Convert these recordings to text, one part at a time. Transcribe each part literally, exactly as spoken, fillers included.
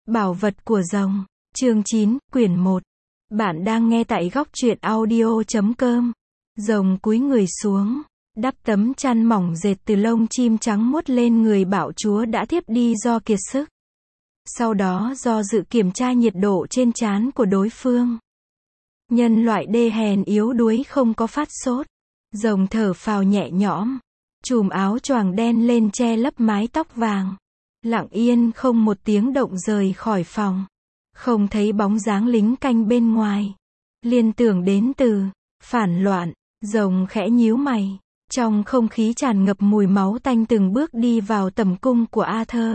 Bảo vật của rồng. Chương chín, quyển một. Bạn đang nghe tại góc truyện audio chấm com. Rồng cúi người xuống, đắp tấm chăn mỏng dệt từ lông chim trắng muốt lên người bạo chúa đã thiếp đi do kiệt sức. Sau đó do dự kiểm tra nhiệt độ trên trán của đối phương. Nhân loại đê hèn yếu đuối không có phát sốt. Rồng thở phào nhẹ nhõm, chùm áo choàng đen lên che lấp mái tóc vàng. Lặng yên không một tiếng động rời khỏi phòng. Không thấy bóng dáng lính canh bên ngoài. Liên tưởng đến từ phản loạn, rồng khẽ nhíu mày. Trong không khí tràn ngập mùi máu tanh từng bước đi vào tầm cung của Arthur.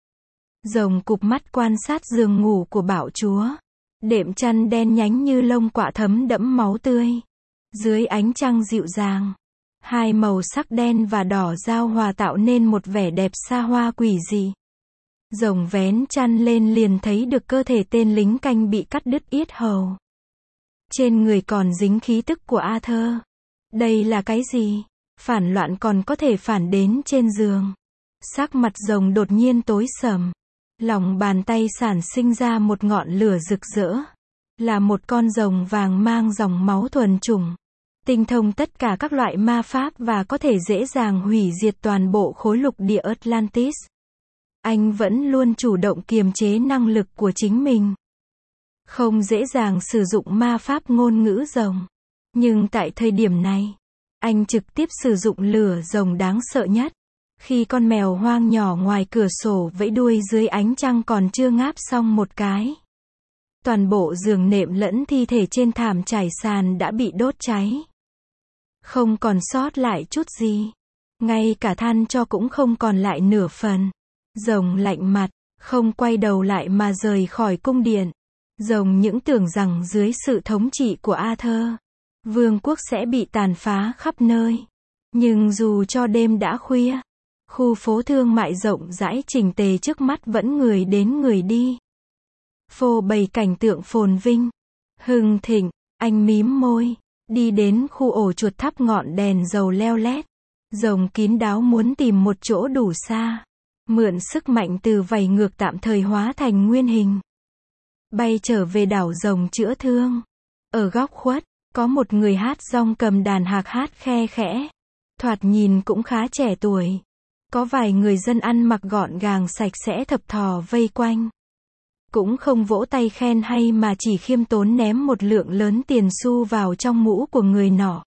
Rồng cụp mắt quan sát giường ngủ của bạo chúa. Đệm chăn đen nhánh như lông quạ thấm đẫm máu tươi. Dưới ánh trăng dịu dàng, hai màu sắc đen và đỏ giao hòa tạo nên một vẻ đẹp xa hoa quỷ dị. Rồng vén chăn lên liền thấy được cơ thể tên lính canh bị cắt đứt yết hầu. Trên người còn dính khí tức của Arthur. Đây là cái gì? Phản loạn còn có thể phản đến trên giường. Sắc mặt rồng đột nhiên tối sầm. Lòng bàn tay sản sinh ra một ngọn lửa rực rỡ. Là một con rồng vàng mang dòng máu thuần chủng. Tinh thông tất cả các loại ma pháp và có thể dễ dàng hủy diệt toàn bộ khối lục địa Atlantis. Anh vẫn luôn chủ động kiềm chế năng lực của chính mình. Không dễ dàng sử dụng ma pháp ngôn ngữ rồng. Nhưng tại thời điểm này, anh trực tiếp sử dụng lửa rồng đáng sợ nhất. Khi con mèo hoang nhỏ ngoài cửa sổ vẫy đuôi dưới ánh trăng còn chưa ngáp xong một cái. Toàn bộ giường nệm lẫn thi thể trên thảm trải sàn đã bị đốt cháy. Không còn sót lại chút gì. Ngay cả than cho cũng không còn lại nửa phần. Rồng lạnh mặt, không quay đầu lại mà rời khỏi cung điện. Rồng những tưởng rằng dưới sự thống trị của Arthur, vương quốc sẽ bị tàn phá khắp nơi. Nhưng dù cho đêm đã khuya, khu phố thương mại rộng rãi chỉnh tề trước mắt vẫn người đến người đi. Phô bày cảnh tượng phồn vinh, hưng thịnh. Anh mím môi, đi đến khu ổ chuột thắp ngọn đèn dầu leo lét. Rồng kín đáo muốn tìm một chỗ đủ xa. Mượn sức mạnh từ vảy ngược tạm thời hóa thành nguyên hình. Bay trở về đảo rồng chữa thương. Ở góc khuất, có một người hát rong cầm đàn hạc hát khe khẽ. Thoạt nhìn cũng khá trẻ tuổi. Có vài người dân ăn mặc gọn gàng sạch sẽ thập thò vây quanh. Cũng không vỗ tay khen hay mà chỉ khiêm tốn ném một lượng lớn tiền xu vào trong mũ của người nọ.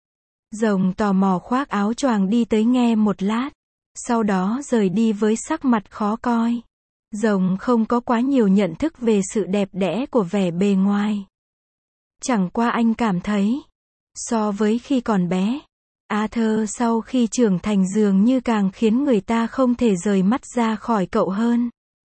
Rồng tò mò khoác áo choàng đi tới nghe một lát. Sau đó rời đi với sắc mặt khó coi. Rồng không có quá nhiều nhận thức về sự đẹp đẽ của vẻ bề ngoài. Chẳng qua anh cảm thấy, so với khi còn bé, Arthur sau khi trưởng thành dường như càng khiến người ta không thể rời mắt ra khỏi cậu hơn.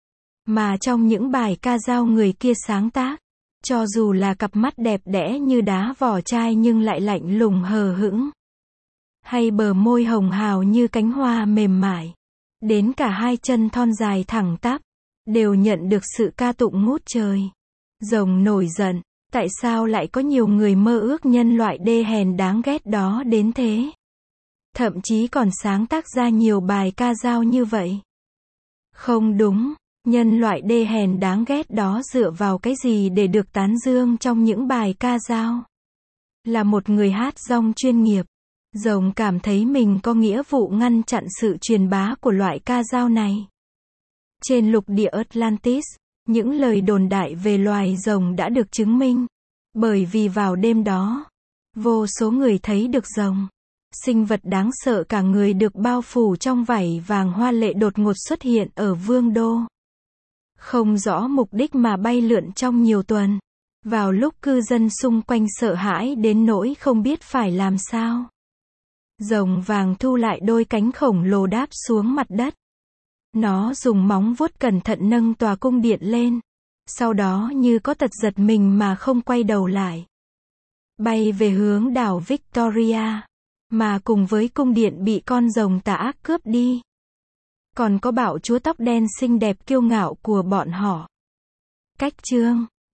Mà trong những bài ca dao người kia sáng tác, cho dù là cặp mắt đẹp đẽ như đá vỏ chai nhưng lại lạnh lùng hờ hững. Hay bờ môi hồng hào như cánh hoa mềm mại. Đến cả hai chân thon dài thẳng tắp, đều nhận được sự ca tụng ngút trời. Rồng nổi giận, tại sao lại có nhiều người mơ ước nhân loại đê hèn đáng ghét đó đến thế? Thậm chí còn sáng tác ra nhiều bài ca dao như vậy. Không đúng, nhân loại đê hèn đáng ghét đó dựa vào cái gì để được tán dương trong những bài ca dao? Là một người hát rong chuyên nghiệp. Rồng cảm thấy mình có nghĩa vụ ngăn chặn sự truyền bá của loại ca dao này. Trên lục địa Atlantis, những lời đồn đại về loài rồng đã được chứng minh. Bởi vì vào đêm đó, vô số người thấy được rồng. Sinh vật đáng sợ cả người được bao phủ trong vảy vàng hoa lệ đột ngột xuất hiện ở vương đô. Không rõ mục đích mà bay lượn trong nhiều tuần. Vào lúc cư dân xung quanh sợ hãi đến nỗi không biết phải làm sao. Rồng vàng thu lại đôi cánh khổng lồ đáp xuống mặt đất. Nó dùng móng vuốt cẩn thận nâng tòa cung điện lên. Sau đó như có tật giật mình mà không quay đầu lại. Bay về hướng đảo Victoria. Mà cùng với cung điện bị con rồng tà ác cướp đi. Còn có bạo chúa tóc đen xinh đẹp kiêu ngạo của bọn họ. Cách chương